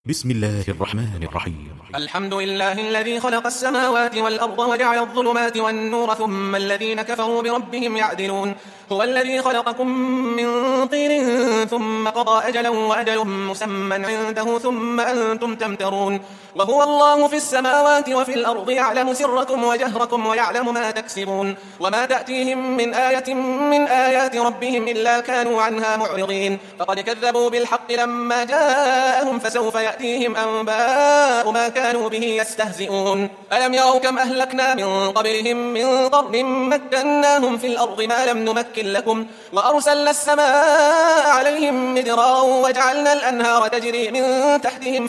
بسم الله الرحمن الرحيم. الحمد لله الذي خلق السماوات والأرض وجعل الظلمات والنور ثم الذين كفروا بربهم يعدلون. هو الذي خلقكم من طين ثم قضى أجلا وأجل مسمى عنده ثم أنتم تمترون. وهو الله في السماوات وفي الأرض يعلم سركم وجهركم ويعلم ما تكسبون. وما تأتيهم من آية من آيات ربهم إلا كانوا عنها معرضين. فقد كذبوا بالحق لما جاءهم فسوف يأتيهم أنباء ما كانوا به يستهزئون. ألم يروا كم أهلكنا من قبلهم من قرن مكناهم في الأرض ما لم نمكن لكم وأرسلنا السماء عليهم مدرارا وجعلنا الأنهار تجري من تحتهم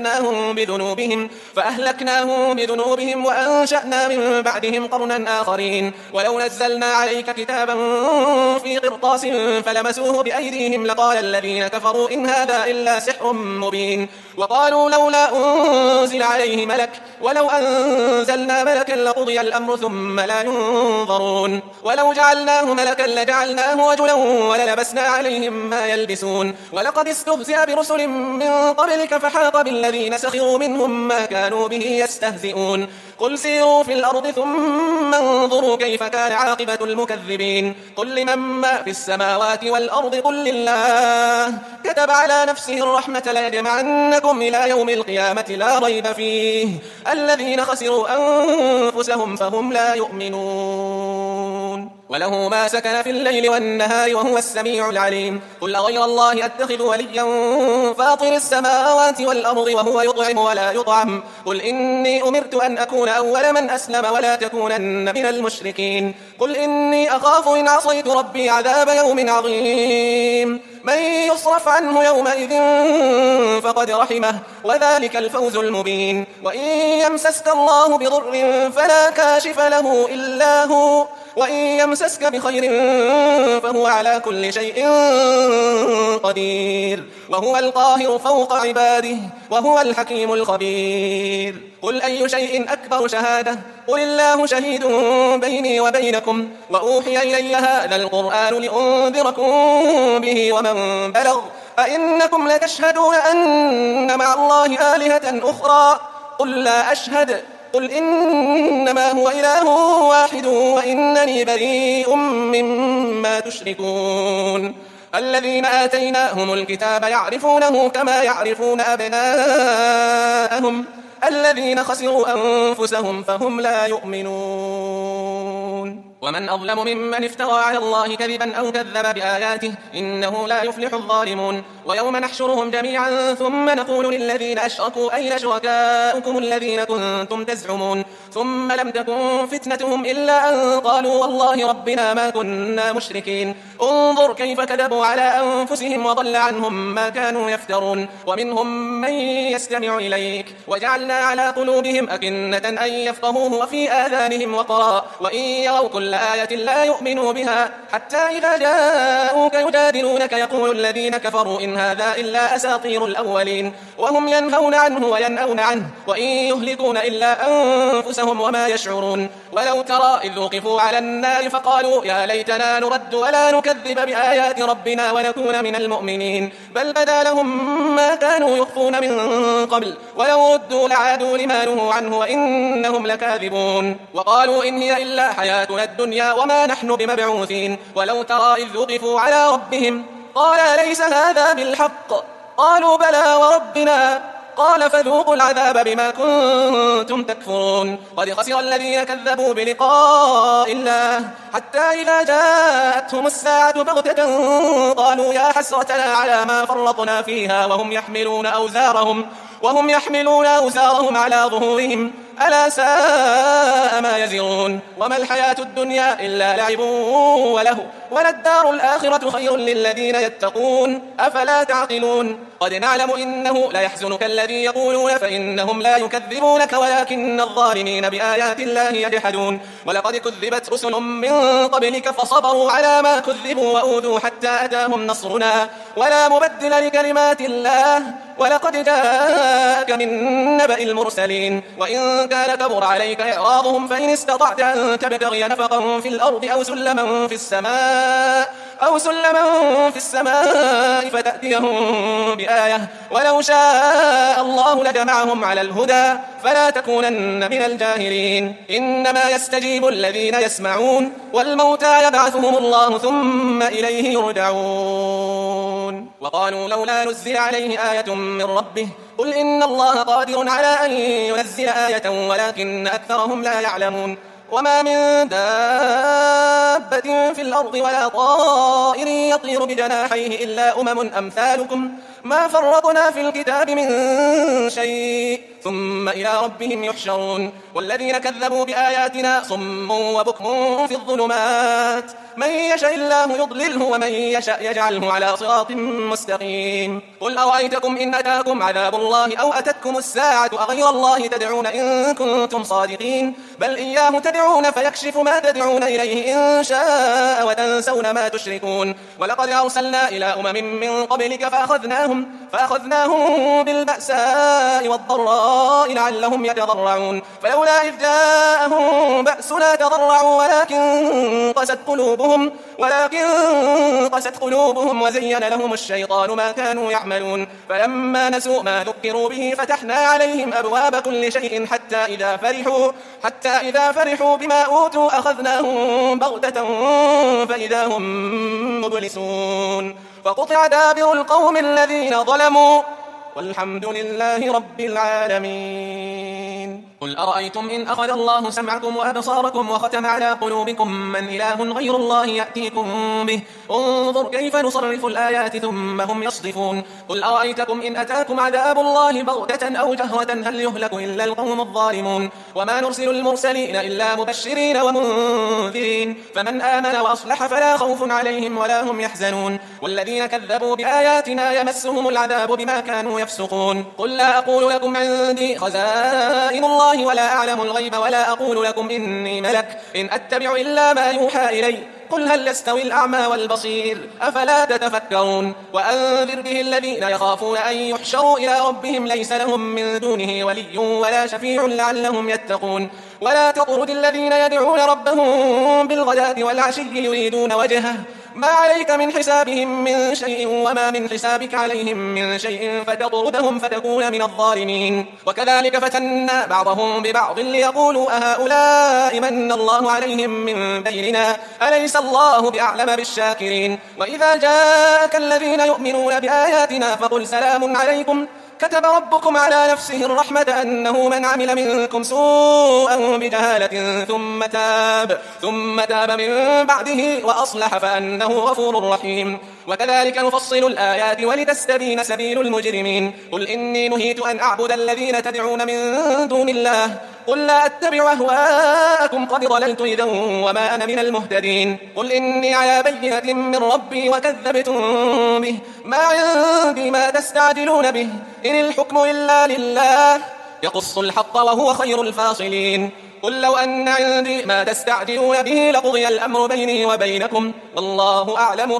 فأهلكناهم بذنوبهم وأنشأنا من بعدهم قرنا آخرين. ولو نزلنا عليك كتابا في قرطاس فلمسوه بأيديهم لقال الذين كفروا إن هذا إلا سحر مبين. وقالوا لولا أنزل عليه ملك ولو أنزلنا ملكا لقضي الأمر ثم لا ينظرون. ولو جعلناه ملكا لجعلناه رجلا وللبسنا عليهم ما يلبسون. ولقد استهزئ برسل من قبلك فحاق بالذين سخروا منهم ما كانوا به يستهزئون. قل سيروا في الأرض ثم انظروا كيف كان عاقبة المكذبين. قل لمن ما في السماوات والأرض قل لله كتب على نفسه الرحمة ليجمعنكم إلى يوم القيامة لا ريب فيه الذين خسروا أنفسهم فهم لا يؤمنون. وله ما سكن في الليل والنهار وهو السميع العليم. قل أغير الله أتخذ وليا فاطر السماوات والأرض وهو يطعم ولا يطعم. قل إني أمرت أن أكون أول من أسلم ولا تكونن من المشركين. قل إني أخاف إن عصيت ربي عذاب يوم عظيم. من يصرف عنه يومئذ فقد رحمه وذلك الفوز المبين. وإن يمسسك الله بضر فلا كاشف له إلا هو وإن يمسسك بخير فهو على كل شيء قدير وهو القاهر فوق عباده وهو الحكيم الخبير. قل أي شيء أكبر شهادة قل الله شهيد بيني وبينكم وأوحي إلي هذا القرآن لأنذركم به ومن بلغ أئنكم لتشهدون أن مع الله آلهة أخرى قل لا أشهد قل إنما هو إله واحد وإنني بريء مما تشركون. الذين آتيناهم الكتاب يعرفونه كما يعرفون أبناءهم الذين خسروا أنفسهم فهم لا يؤمنون. ومن أظلم ممن افترى على الله كذبا أو كذب بآياته إنه لا يفلح الظالمون. ويوم نحشرهم جميعا ثم نقول للذين أشركوا أين شركاؤكم الذين كنتم تزعمون ثم لم تكن فتنتهم إلا أن قالوا والله ربنا ما كنا مشركين. انظر كيف كذبوا على أنفسهم وضل عنهم ما كانوا يفترون. ومنهم من يستمع إليك وجعلنا على قلوبهم أكنة أن يفقهوه وفي آذانهم وقرا وإن يروا كل آية لا يؤمنوا بها حتى إذا جاءوك يجادلونك يقول الذين كفروا إن هذا إلا أساطير الأولين وهم ينهون عنه وينأون عنه وإن يهلكون إلا أنفسهم وما يشعرون. ولو ترى إذ وقفوا على النار فقالوا يا ليتنا نرد ولا نكذب بآيات ربنا ونكون من المؤمنين بل بدا لهم ما كانوا يخفون من قبل ولو ردوا لعادوا لما نهوا عنه وإنهم لكاذبون. وقالوا إن هي إلا حياتنا الدنيا وما نحن بمبعوثين. ولو ترى إذ وقفوا على ربهم قال ليس هذا بالحق قالوا بلى وربنا قال فذوقوا العذاب بما كنتم تكفرون. قد خسر الذين كذبوا بلقاء الله حتى إذا جاءتهم الساعة بغتة قالوا يا حسرتنا على ما فرطنا فيها وهم يحملون أوزارهم على ظهورهم ألا ساء ما يزرون. وما الحياة الدنيا إلا لعب وله وللدار الآخرة خير للذين يتقون أفلا تعقلون. قد نعلم إنه ليحزنك الذي يقولون فإنهم لا يكذبونك ولكن الظالمين بآيات الله يجحدون. ولقد كذبت رسل من قبلك فصبروا على ما كذبوا وأوذوا حتى أتاهم نصرنا ولا مبدل لكلمات الله ولقد جاءك من نبأ المرسلين. وإن كان كبر عليك إعراضهم فإن استطعت أن تبتغي نفقا في الأرض أو سلما في السماء أو سلما في السماء فتأتيهم بآية ولو شاء الله لجمعهم على الهدى فلا تكونن من الجاهلين إنما يستجيب الذين يسمعون والموتى يبعثهم الله ثم إليه يرجعون وقالوا لولا نزل عليه آية من ربه قل إن الله قادر على أن ينزل آية ولكن أكثرهم لا يعلمون وما من دابة في الأرض ولا طائر يطير بجناحيه إلا أمثالكم ما فرطنا في الكتاب من شيء ثم إلى ربهم يحشرون والذين كذبوا بآياتنا صم وبكم في الظلمات من يشاء الله يضلله ومن يشاء يجعله على صراط مستقيم قل أرأيتكم إن أتاكم عذاب الله أو أتتكم الساعة أغير الله تدعون إن كنتم صادقين بل إياه تدعون فيكشف ما تدعون إليه إن شاء وتنسون ما تشركون ولقد أرسلنا إلى من قبلك فأخذناهم بالبأساء والضراء لعلهم يتضرعون فلولا إذ جاءهم بأسنا تضرعوا ولكن قست قلوبهم وزين لهم الشيطان ما كانوا يعملون فلما نسوا ما ذكروا به فتحنا عليهم أبواب كل شيء حتى إذا فرحوا بما أوتوا أخذناهم بغتة فإذا هم مبلسون فقطع دابر القوم الذين ظلموا والحمد لله رب العالمين قل أرأيتم إن أخذ الله سمعكم وأبصاركم وختم على قلوبكم من إله غير الله يأتيكم به انظر كيف نصرف الآيات ثم هم يصدفون قل أرأيتكم إن أتاكم عذاب الله بغتة أو جهرة هل يهلك إلا القوم الظالمون وما نرسل المرسلين إلا مبشرين ومنذرين فمن آمن وأصلح فلا خوف عليهم ولا هم يحزنون والذين كذبوا بآياتنا يمسهم العذاب بما كانوا يفسقون قل لا أقول لكم عندي خزائن الله ولا أعلم الغيب ولا أقول لكم إني ملك إن أتبع إلا ما يوحى إلي قل هل يستوي الأعمى والبصير أفلا تتفكرون وأنذر به الذين يخافون أن يحشروا إلى ربهم ليس لهم من دونه ولي ولا شفيع لعلهم يتقون ولا تطرد الذين يدعون ربهم بالغداة والعشي يريدون وجهه ما عليك من حسابهم من شيء وما من حسابك عليهم من شيء فتطردهم فتكون من الظالمين وكذلك فتنا بعضهم ببعض ليقولوا أهؤلاء من الله عليهم من بيننا أليس الله بأعلم بالشاكرين وإذا جاءك الذين يؤمنون بآياتنا فقل سلام عليكم كتب ربكم على نفسه الرحمة أنه من عمل منكم سوءا بجهالة ثم تاب من بعده وأصلح فأنه غفور رحيم وكذلك نفصل الآيات ولتستبين سبيل المجرمين قل إني نهيت أن أعبد الذين تدعون من دون الله قل لا أتبع أهواءكم قد ضللت إذا وما أنا من المهتدين قل إني على بينة من ربي وكذبتم به ما عندي ما تستعجلون به إن الحكم إلا لله يقص الحق وهو خير الفاصلين قل لو أن عندي ما تستعجلون به لقضي الأمر بيني وبينكم والله أعلم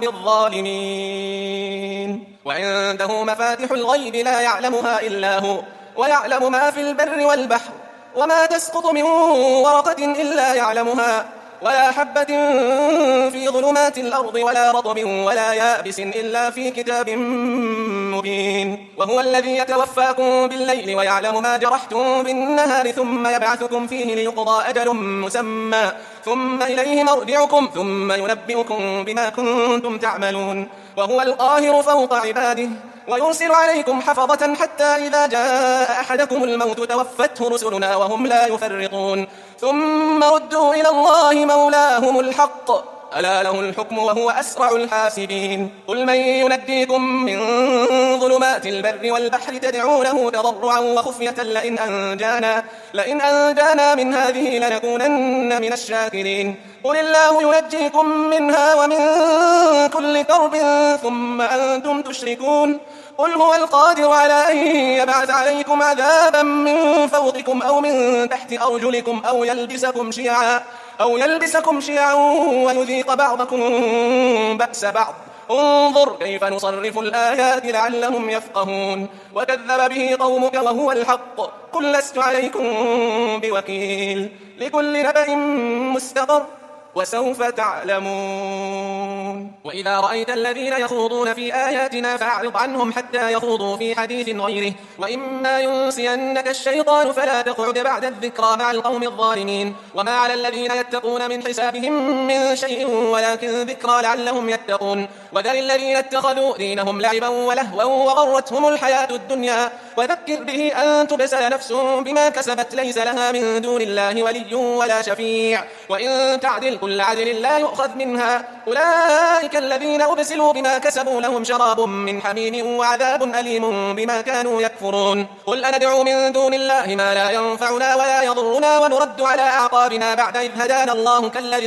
بالظالمين وعنده مفاتح الغيب لا يعلمها إلا هو ويعلم ما في البر والبحر وما تسقط من ورقة إلا يعلمها ولا حبة في ظلمات الأرض ولا رطب ولا يابس إلا في كتاب مبين وهو الذي يتوفاكم بالليل ويعلم ما جرحتم بالنهار ثم يبعثكم فيه ليقضى أجل مسمى ثم إليه مرجعكم ثم ينبئكم بما كنتم تعملون وهو القاهر فوق عباده ويرسل عليكم حفظة حتى إذا جاء أحدكم الموت توفته رسلنا وهم لا يفرطون ثم ردوا إلى الله مولاهم الحق ألا له الحكم وهو أسرع الحاسبين قل من ينجيكم من ظلمات البر والبحر تدعونه تضرعا وخفية لئن أنجانا من هذه لنكونن من الشاكرين قل الله ينجيكم منها ومن كل كرب ثم أنتم تشركون قل هو القادر على أن يبعث عليكم عذابا من فوقكم أو من تحت أرجلكم أو يلبسكم شيعا ويذيق بعضكم بأس بعض انظر كيف نصرف الآيات لعلهم يفقهون وكذب به قومك وهو الحق قل لست عليكم بوكيل لكل نبأ مستقر وسوف تعلمون. وإذا رأيت الذين يخوضون في آياتنا فأعرض عنهم حتى يخوضوا في حديث غيره، وإما ينسينك الشيطان فلا تقعد بعد الذكرى مع القوم الظالمين. وما على الذين يتقون من حسابهم من شيء ولكن ذكرى لعلهم يتقون. وذر الذين اتخذوا دينهم لعبا ولهوا وغرتهم الحياة الدنيا، وذكر به أن تبسل نفس بما كسبت ليس لها من دون الله ولي ولا شفيع، وإن تعدل كل عدل لا يؤخذ منها. أولئك الذين أبسلوا بما كسبوا لهم شراب من حميم وعذاب أليم بما كانوا يكفرون. قل أندعو من دون الله ما لا ينفعنا ولا يضرنا ونرد على أعقابنا بعد إذ هدانا الله كالذي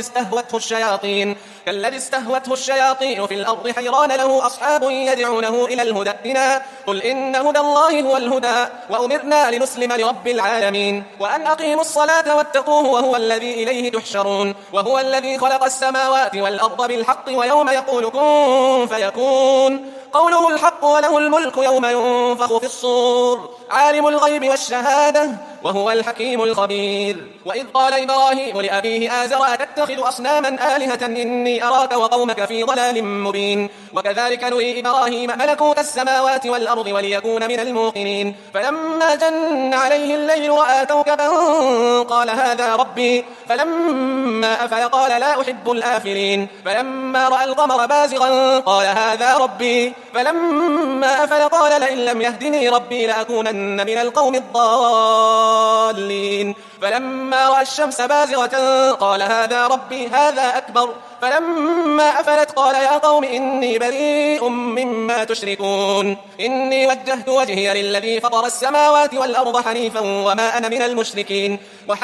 استهوته الشياطين في الأرض حيران له أصحاب يدعونه إلى الهدى ائتنا. قل إن هدى الله هو الهدى وأمرنا لنسلم لرب العالمين وأن أقيموا الصلاة واتقوه وهو الذي إليه تحشرون. وهو الذي خلق السماوات والأرض بالحق ويوم يقول كن فيكون قوله الحق وله الملك يوم ينفخ في الصور عالم الغيب والشهادة وهو الحكيم الخبير. وإذ قال إبراهيم لأبيه آزر أتتخذ أصناما آلهة إني أراك وقومك في ضلال مبين. وكذلك نري إبراهيم ملكوت السماوات والأرض وليكون من الموقنين. فلما جن عليه الليل رأى كوكبا قال هذا ربي، فلما أفل قال لا أحب الآفلين. فلما رأى القمر بازغا قال هذا ربي، فلما أفل قال لئن لم يهدني ربي لأكونن من القوم الضالين. فلما رأى الشمس بازغة قال هذا ربي هذا أكبر. فلما أفلت قال يا قوم إني بريء مما تشركون. إني وجهت وجهي للذي فطر السماوات والأرض حنيفا وما أنا من المشركين.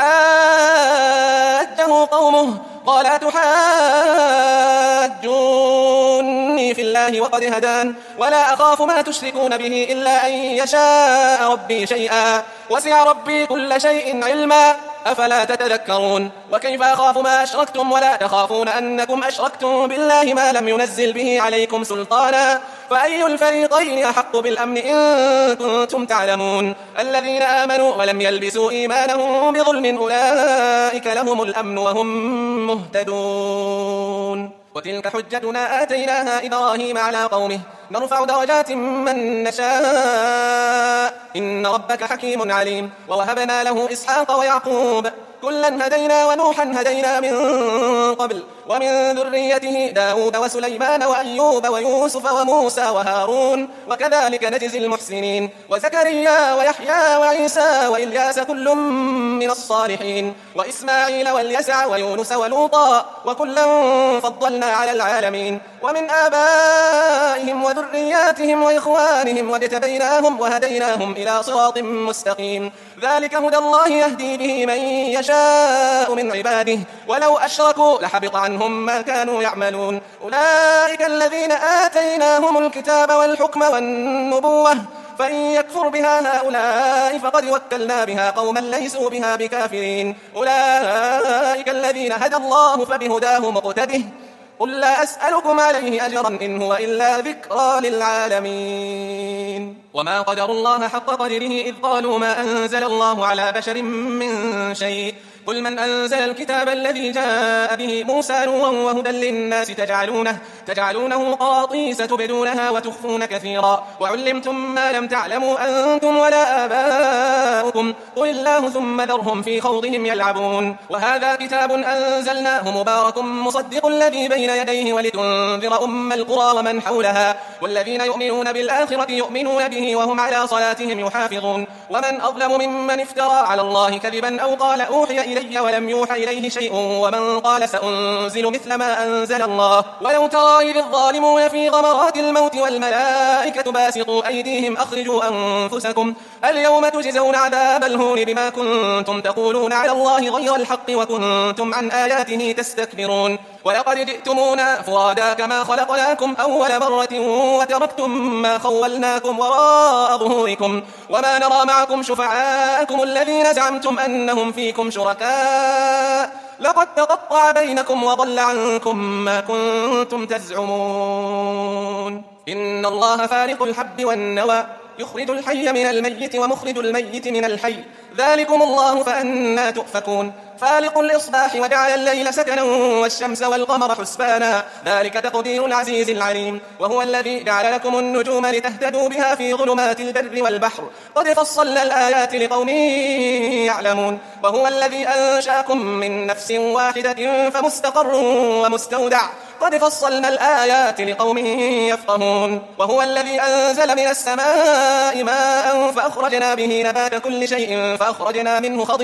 وحاجه قومه قال أتحاجوني في الله وقد هدان ولا أخاف ما تشركون به إلا أن يشاء ربي شيئا وسع ربي كل شيء علما أفلا تتذكرون. وكيف أخاف ما أشركتم ولا تخافون أنكم أشركتم بالله ما لم ينزل به عليكم سلطانا فأي الفريقين أحق بالأمن إن كنتم تعلمون. الذين آمنوا ولم يلبسوا إيمانهم بظلم أولئك لهم الأمن وهم مهتدون. وتلك حجتنا آتيناها إبراهيم على قومه نرفع درجات من نشاء إن ربك حكيم عليم. ووهبنا له إسحاق ويعقوب كلا هدينا ونوحا هدينا من قبل ومن ذريته داود وسليمان وأيوب ويوسف وموسى وهارون وكذلك نجزي المحسنين. وزكريا ويحيى وعيسى وإلياس كل من الصالحين وإسماعيل واليسع ويونس ولوطا وكلا فضلنا على العالمين. ومن آبائهم وذرياتهم وإخوانهم واجتبيناهم وهديناهم إلى صراط مستقيم. ذلك هدى الله يهدي به من يشاء من عباده ولو أشركوا لحبط عنهم ما كانوا يعملون. أولئك الذين آتيناهم الكتاب والحكم والنبوة فإن يكفر بها هؤلاء فقد وكلنا بها قوما ليسوا بها بكافرين. أولئك الذين هدى الله فبهداه مقتده قل لا أسألكم عليه أجرا إن هو إلا ذكرى للعالمين. وما قدروا الله حق قدره إذ قالوا ما أنزل الله على بشر من شيء. قل من أنزل الكتاب الذي جاء به موسى نورا وهدى للناس تجعلونه قراطيس تبدونها وتخفون كثيرا وعلمتم ما لم تعلموا أنتم ولا آباؤكم قل الله ثم ذرهم في خوضهم يلعبون. وهذا كتاب أنزلناه مبارك مصدق الذي بين يديه ولتنذر أم القرى ومن حولها والذين يؤمنون بالآخرة يؤمنون به وهم على صلاتهم يحافظون. ومن أظلم ممن افترى على الله كذبا أو قال أوحي إلي ولم يوحى إليه شيء ومن قال سأنزل مثل ما أنزل الله. ولو ترى إذ الظالمون في غمرات الموت والملائكة باسطوا أيديهم أخرجوا أنفسكم اليوم تجزون عذاب الهون بما كنتم تقولون على الله غير الحق وكنتم عن آياته تستكبرون. ولقد جئتمونا فرادا كما خلقناكم أول مرة وتركتم ما خولناكم وراء ظهوركم وما نرى معكم شفعاءكم الذين زعمتم أنهم فيكم شركاء لقد تقطع بينكم وضل عنكم ما كنتم تزعمون. إن الله فارق الحب والنوى يخرج الحي من الميت ومخرج الميت من الحي ذلكم الله فأنا تؤفكون. فالق الإصباح وجعل الليل سكنا والشمس والقمر حسبانا ذلك تقدير العزيز العليم وهو الذي جعل لكم النجوم لتهتدوا بها في ظلمات البر والبحر قد فصلنا الآيات لقوم يعلمون وهو الذي أنشأكم من نفس واحدة فمستقر ومستودع قد فصلنا الآيات لقوم يفقهون وهو الذي أنزل من السماء ماء فأخرجنا به نبات كل شيء فأخرجنا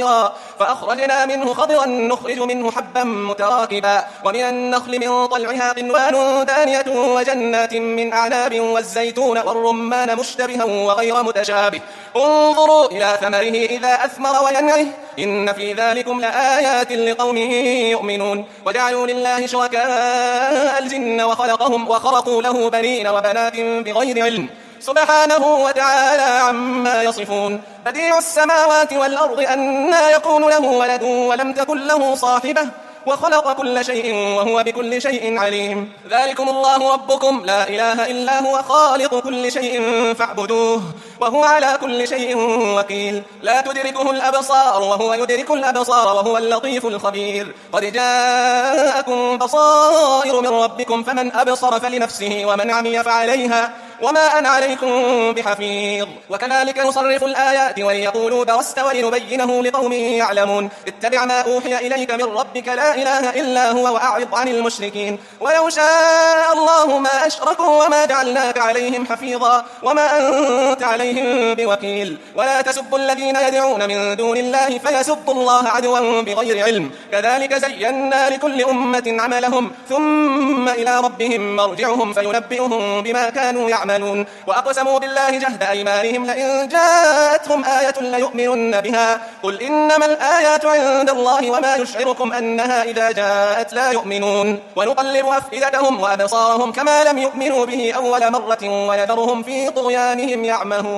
منه خضرا نخرج منه حبا متراكبا ومن النخل من طلعها قنوان دانية وجنات من أعناب والزيتون والرمان مشتبها وغير متشابه انظروا إلى ثمره إذا أثمر وينعه إن في ذلكم لآيات لقوم يؤمنون وجعلوا لله شركاء الجن وخلقوا له بنين وبنات بغير علم سبحانه وتعالى عما يصفون بديع السماوات والأرض أنى يكون له ولد ولم تكن له صاحبة وخلق كل شيء وهو بكل شيء عليم ذلكم الله ربكم لا إله إلا هو خالق كل شيء فاعبدوه وهو على كل شيء وكيل لا تدركه الأبصار وهو يدرك الأبصار وهو اللطيف الخبير قد جاءكم بصائر من ربكم فمن أبصر فلنفسه ومن عمي فعليها وما أنا عليكم بحفيظ وكذلك نصرف الآيات وليقولوا درست ولنبينه لقوم يعلمون اتبع ما أوحي إليك من ربك لا إله إلا هو وأعرض عن المشركين ولو شاء الله ما أشركوا وما جعلناك عليهم حفيظا وما أنت عليهم بوكيل ولا تسبوا الذين يدعون من دون الله فيسبوا الله عدوا بغير علم كذلك زينا لكل أمة عملهم ثم إلى ربهم مرجعهم فينبئهم بما كانوا يعملون وأقسموا بالله جهد أيمانهم لئن جاءتهم آية ليؤمنن بها قل إنما الآيات عند الله وما يشعركم أنها إذا جاءت لا يؤمنون ونقلب أفئدتهم وأبصارهم كما لم يؤمنوا به أول مرة ونذرهم في طغيانهم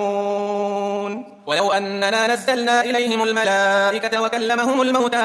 يعمهون ولو أننا نزلنا إليهم الملائكة وكلمهم الموتى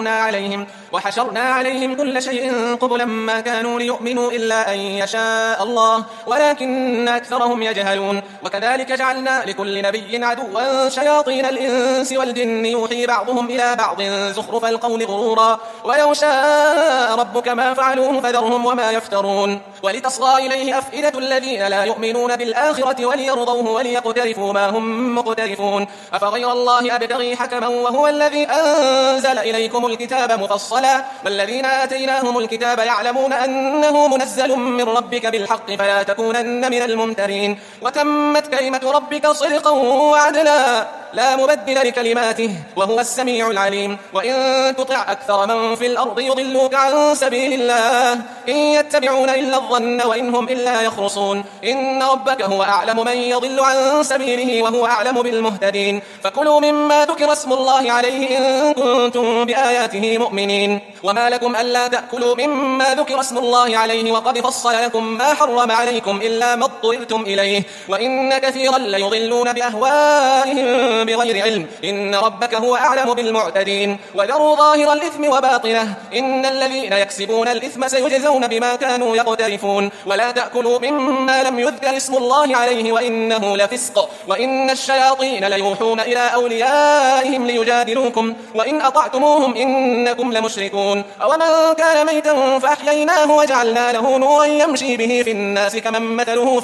وحشرنا عليهم كل شيء قبلا ما كانوا ليؤمنوا إلا أن يشاء الله ولكن أكثرهم يجهلون وكذلك جعلنا لكل نبي عدوا شياطين الإنس والجن يوحي بعضهم إلى بعض زخرف القول غرورا ولو شاء ربك ما فعلوه فذرهم وما يفترون ولتصغى إليه أفئدة الذين لا يؤمنون بالآخرة وليرضوه وليقترفوا ما هم مقترفون أفغير الله أبتغي حكما وهو الذي أنزل إليكم الكتاب مفصلا والذين آتيناهم الكتاب يعلمون أنه منزل من ربك بالحق فلا تكونن من الممترين وتمت كلمة ربك صدقا وعدلا لا مبدل لكلماته وهو السميع العليم وإن تطع أكثر من في الأرض يضلوك عن سبيل الله إن يتبعون إلا الظن وإن هم إلا يخرصون إن ربك هو أعلم من يضل عن سبيله وهو أعلم بالمهتدين فكلوا مما ذكر اسم الله عليه إن كنتم بآياته مؤمنين وما لكم ألا تأكلوا مما ذكر اسم الله عليه وقد فصل لكم ما حرم عليكم إلا ما اضطررتم إليه وإن كثيرا ليضلون بأهوائهم بغير علم إن ربك هو أعلم بالمعتدين وذروا ظاهر الإثم وباطنه إن الذين يكسبون الإثم سيجزون بما كانوا يقترفون ولا تأكلوا مما لم يذكر اسم الله عليه وإنه لفسق وإن الشياطين ليوحون إلى أوليائهم ليجادلوكم وإن أطعتموهم إنكم لمشركون أومن كان ميتا فأحييناه وجعلنا له نورا يمشي به في الناس كمن مثله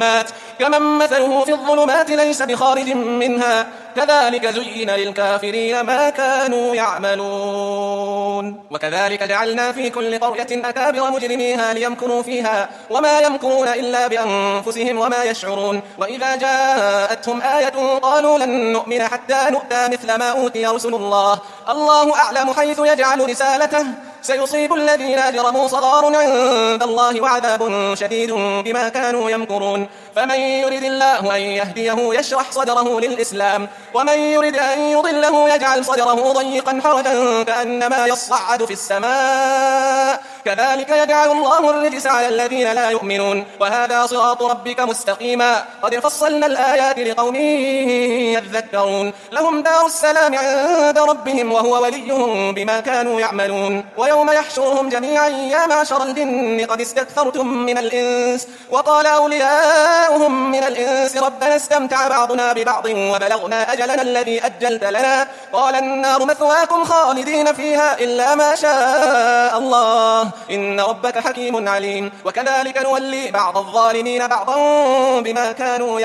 في الظلمات ليس بخارج منها كذلك زين للكافرين ما كانوا يعملون وكذلك جعلنا في كل قرية أكابر مجرميها ليمكروا فيها وما يمكرون إلا بأنفسهم وما يشعرون وإذا جاءتهم آية قالوا لن نؤمن حتى نؤتى مثل ما أوتي رسل الله أعلم حيث يجعل رسالته سيصيب الذين أجرموا صغار عند الله وعذاب شديد بما كانوا يمكرون فمن يرد الله أن يهديه يشرح صدره للإسلام ومن يرد أن يضله يجعل صدره ضيقا حرجا كأنما يصعد في السماء كذلك يجعل الله الرجس على الذين لا يؤمنون وهذا صراط ربك مستقيما قد فصلنا الآيات لقوم يذكرون لهم دار السلام عند ربهم وهو وليهم بما كانوا يعملون ويوم يحشرهم جميعا يا معشر الجن قد استكثرتم من الإنس وقال أولياء شركاؤهم من الإنس ربنا استمتع بعضنا ببعض وبلغنا أجلنا الذي أجلت لنا قال النار مثواكم خالدين فيها إلا ما شاء الله إن ربك حكيم عليم وكذلك نولي بعض الظالمين بعضا بما كانوا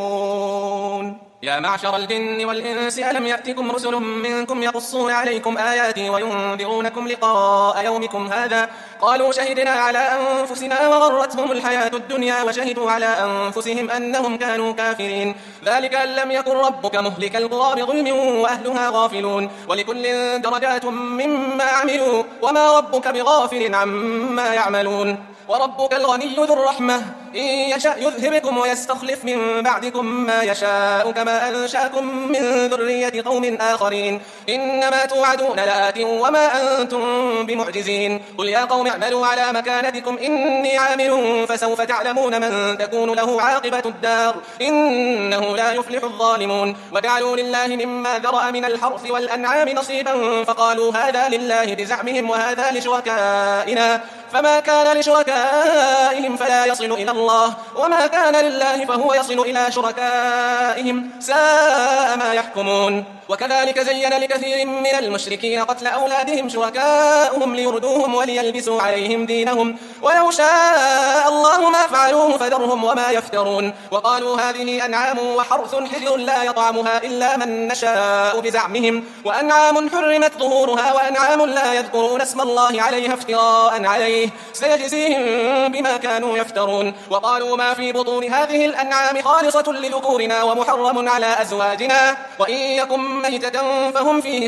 يكسبون يا معشر الجن والإنس ألم يأتكم رسل منكم يقصون عليكم آياتي وينذرونكم لقاء يومكم هذا قالوا شهدنا على أنفسنا وغرتهم الحياة الدنيا وشهدوا على أنفسهم أنهم كانوا كافرين ذلك أن لم يكن ربك مهلك القرى بظلم وأهلها غافلون ولكل درجات مما عملوا وما ربك بغافل عما يعملون وربك الغني ذو الرحمة إن يشأ يذهبكم ويستخلف من بعدكم ما يشاء كما أنشأكم من ذرية قوم آخرين إنما توعدون لآت وما أنتم بمعجزين قل يا قوم اعملوا على مكانتكم إني عامل فسوف تعلمون من تكون له عاقبة الدار إنه لا يفلح الظالمون وجعلوا لله مما ذرأ من الحرث والأنعام نصيبا فقالوا هذا لله بزعمهم وهذا لشركائنا فما كان لشركائهم فلا يصل إلى الله وما كان لله فهو يصل إلى شركائهم ساء ما يحكمون وكذلك زين لكثير من المشركين قتل أولادهم شركاؤهم ليردوهم وليلبسوا عليهم دينهم ولو شاء الله ما فعلوه فذرهم وما يفترون وقالوا هذه أنعام وحرث حجر لا يطعمها إلا من نشاء بزعمهم وأنعام حرمت ظهورها وأنعام لا يذكرون اسم الله عليها افتراء عليه سيجزيهم بما كانوا يفترون وقالوا ما في بطون هذه الأنعام خالصة لذكورنا ومحرم على أزواجنا وإن يكن ميتة فهم فيه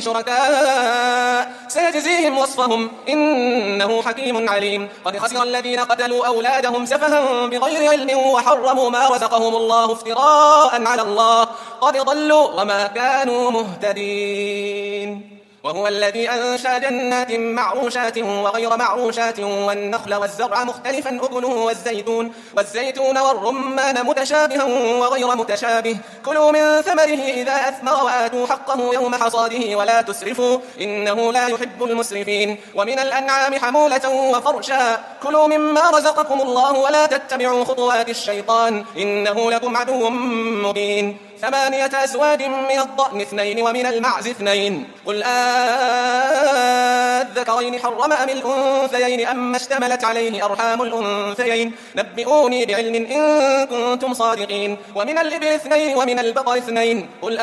شركاء سيجزيهم وصفهم إنه حكيم عليم قد خسر الذين قتلوا أولادهم سفها بغير علم وحرموا ما رزقهم الله افتراء على الله قد ضلوا وما كانوا مهتدين وهو الذي أنشأ جنات معروشات وغير معروشات والنخل والزرع مختلفا أكله والزيتون والرمان متشابها وغير متشابه كلوا من ثمره إذا أثمر وآتوا حقه يوم حصاده ولا تسرفوا إنه لا يحب المسرفين ومن الأنعام حمولة وفرشا كلوا مما رزقكم الله ولا تتبعوا خطوات الشيطان إنه لكم عدو مبين 8 أزواج من الضأن 2 ومن المعز 2 قل الذكرين حرم أم الأنثيين أما اشتملت عليه أرحام الأنثيين نبئوني بعلم إن كنتم صادقين ومن الإبل 2 ومن البقر 2 قل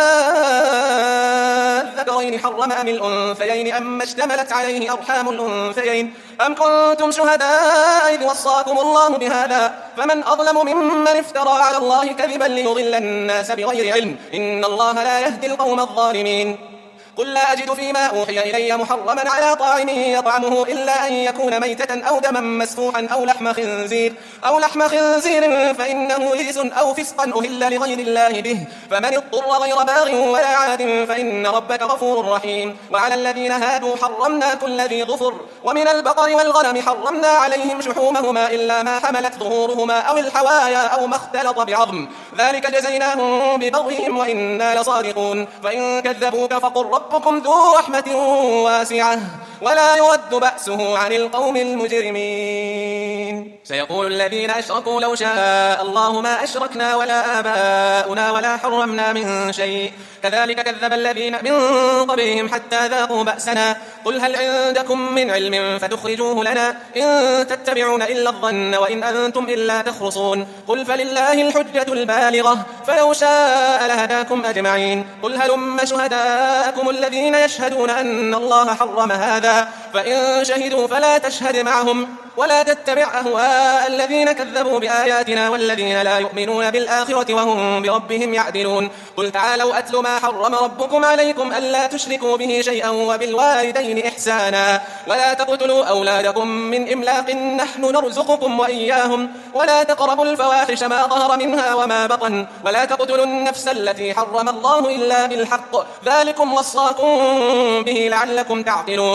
الذكرين حرم أم الأنثيين أما اشتملت عليه أرحام الأنثيين أم كنتم شهداء إذ وصاكم الله بهذا فمن أظلم ممن افترى على الله كذبا ليضل الناس بغير علم إن الله لا يهدي القوم الظالمين قل لا أجد فيما أوحي إلي محرما على طاعم يطعمه إلا أن يكون ميتة أو دما مسفوحا أو لحم خنزير فإنه رجس أو فسقا أهل لغير الله به فمن اضطر غير باغ ولا عاد فإن ربك غفور رحيم وعلى الذين هادوا حرمنا كل ذي ظفر ومن البقر والغنم حرمنا عليهم شحومهما إلا ما حملت ظهورهما أو الحوايا أو ما اختلط بعظم ذلك جزيناهم ببغيهم وإنا لصادقون فإن كذبوك فقل ربكم ذو رحمة واسعة ولا يرد بأسه عن القوم المجرمين سيقول الذين أشركوا لو شاء الله ما أشركنا ولا آباؤنا ولا حرمنا من شيء كذلك كذب الذين من قبلهم حتى ذاقوا بأسنا قل هل عندكم من علم فتخرجوه لنا إن تتبعون إلا الظن وإن أنتم إلا تخرصون قل فلله الحجة البالغة فلو شاء لهداكم أجمعين قل هلم شهداءكم الذين يشهدون أن الله حرم هذا فإن شهدوا فلا تشهد معهم ولا تتبع أهواء الذين كذبوا بآياتنا والذين لا يؤمنون بالآخرة وهم بربهم يعدلون قل تعالوا أتل ما حرم ربكم عليكم ألا تشركوا به شيئا وبالوالدين إحسانا ولا تقتلوا أولادكم من إملاق نحن نرزقكم وإياهم ولا تقربوا الفواحش ما ظهر منها وما بطن ولا تقتلوا النفس التي حرم الله إلا بالحق ذلكم وصاكم به لعلكم تعقلون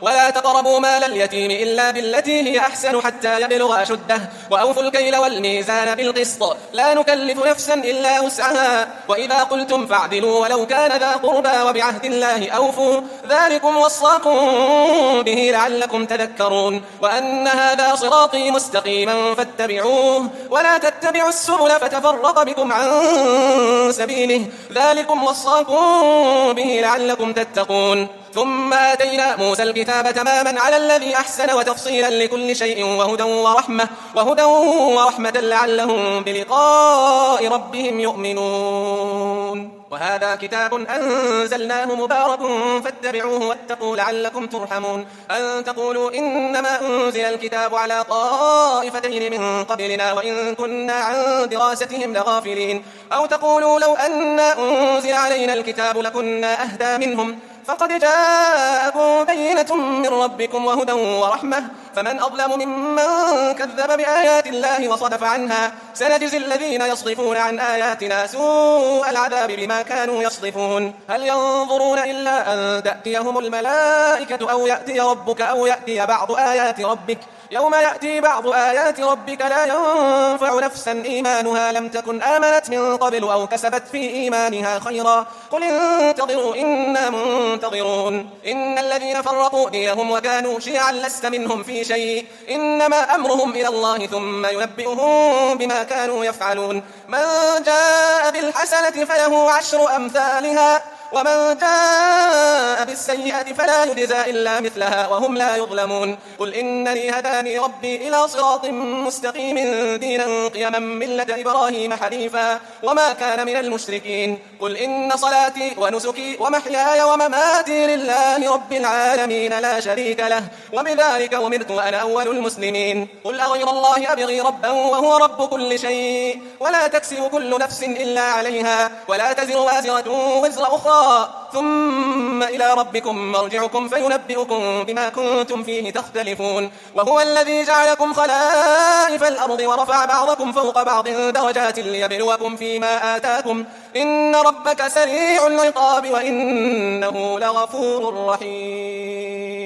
ولا تقربوا مال اليتيم إلا بالتي هي أحسن حتى يبلغ أشده وأوفوا الكيل والميزان بالقسط لا نكلف نفسا إلا وسعها وإذا قلتم فاعدلوا ولو كان ذا قربى وبعهد الله أوفوا ذلكم وصاكم به لعلكم تذكرون وأن هذا صراطي مستقيما فاتبعوه ولا تتبعوا السبل فتفرق بكم عن سبيله ذلكم وصاكم به لعلكم تتقون ثم آتينا موسى الكتاب تماما على الذي أحسن وتفصيلا لكل شيء وهدى ورحمة لعلهم بلقاء ربهم يؤمنون وهذا كتاب أنزلناه مبارك فاتبعوه واتقوا لعلكم ترحمون أن تقولوا إنما أنزل الكتاب على طائفتين من قبلنا وإن كنا عن دراستهم لغافلين أو تقولوا لو أن أنزل علينا الكتاب لكنا أهدى منهم فقد جاءكم بينة من ربكم وهدى ورحمة فمن أظلم ممن كذب بآيات الله وصدف عنها سنجزي الذين يصدفون عن آياتنا سوء العذاب بما كانوا يصدفون هل ينظرون إلا أن تأتيهم الملائكة أو يأتي ربك أو يأتي بعض آيات ربك يوم يأتي بعض آيات ربك لا ينفع نفسا إيمانها لم تكن آمنت من قبل أو كسبت في إيمانها خيرا قل انتظروا إنا منتظرون إن الذين فرقوا دينهم وكانوا شيعا لست منهم في شيء إنما أمرهم إلى الله ثم ينبئهم بما كانوا يفعلون من جاء بالحسنة فله 10 أمثالها ومن جاء بالسيئة فلا يجزى إلا مثلها وهم لا يظلمون قل إنني هداني ربي إلى صراط مستقيم دينا قيما ملة إبراهيم حنيفا وما كان من المشركين قل إن صلاتي ونسكي ومحياي ومماتي لله رب العالمين لا شريك له وبذلك أمرت وأنا أول المسلمين قل أغير الله أبغي ربا وهو رب كل شيء ولا تكسب كل نفس إلا عليها ولا تزر وازرة وزر أخرى ثم إلى ربكم مرجعكم فينبئكم بما كنتم فيه تختلفون وهو الذي جعلكم خلائف الأرض ورفع بعضكم فوق بعض درجات ليبلوكم فيما آتاكم إن ربك سريع العقاب وإنه لغفور رحيم